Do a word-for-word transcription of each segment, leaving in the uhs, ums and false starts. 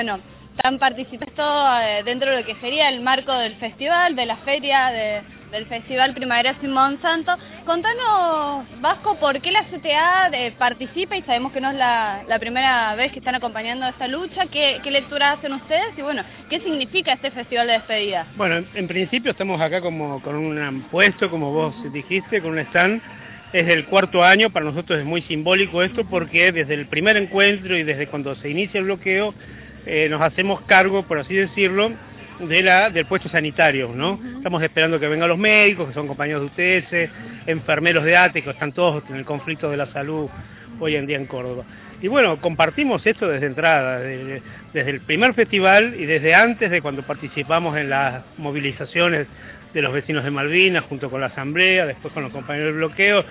Bueno, están participando eh, dentro de lo que sería el marco del festival, de la feria, de, del Festival Primavera sin Monsanto. Contanos, Vasco, por qué la C T A eh, participa, y sabemos que no es la, la primera vez que están acompañando esta lucha. ¿Qué, qué lectura hacen ustedes y, bueno, qué significa este festival de despedida? Bueno, en, en principio estamos acá como con un puesto, como vos dijiste, con un stand. Es el cuarto año, para nosotros es muy simbólico esto, porque desde el primer encuentro y desde cuando se inicia el bloqueo, eh, nos hacemos cargo, por así decirlo, de la, del puesto sanitario, ¿no? Uh-huh. Estamos esperando que vengan los médicos, que son compañeros de U T S, enfermeros de A T E, que están todos en el conflicto de la salud hoy en día en Córdoba. Y bueno, compartimos esto desde entrada, desde, desde el primer festival y desde antes de cuando participamos en las movilizaciones de los vecinos de Malvinas, junto con la asamblea, después con los compañeros del bloqueo.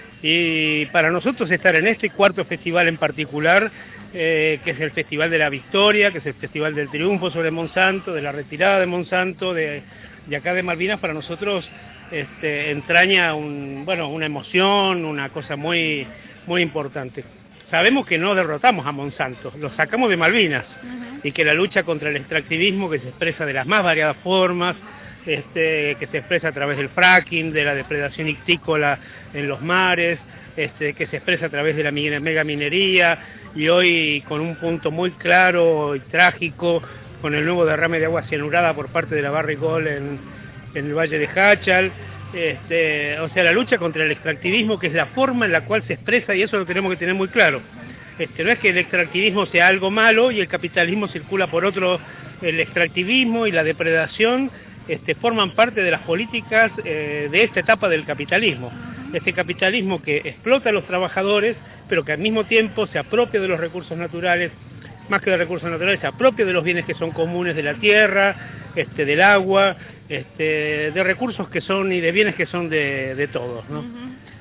Y para nosotros estar en este cuarto festival en particular, eh, que es el Festival de la Victoria, que es el Festival del Triunfo sobre Monsanto, de la retirada de Monsanto, de, de acá de Malvinas, para nosotros este, entraña un, bueno, una emoción, una cosa muy, muy importante. Sabemos que no derrotamos a Monsanto, lo sacamos de Malvinas, uh-huh. y que la lucha contra el extractivismo, que se expresa de las más variadas formas, Este, que se expresa a través del fracking, de la depredación ictícola en los mares, este, que se expresa a través de la megaminería, y hoy con un punto muy claro y trágico, con el nuevo derrame de agua cianurada por parte de la Barrick-Gold en, en el Valle de Jáchal. Este, o sea, la lucha contra el extractivismo, que es la forma en la cual se expresa, y eso lo tenemos que tener muy claro. Este, no es que el extractivismo sea algo malo y el capitalismo circula por otro. El extractivismo y la depredación Este, forman parte de las políticas eh, de esta etapa del capitalismo. Este capitalismo que explota a los trabajadores, pero que al mismo tiempo se apropia de los recursos naturales, más que de recursos naturales, se apropia de los bienes que son comunes, de la tierra, este, del agua, este, de recursos que son y de bienes que son de, de todos, ¿no? Uh-huh.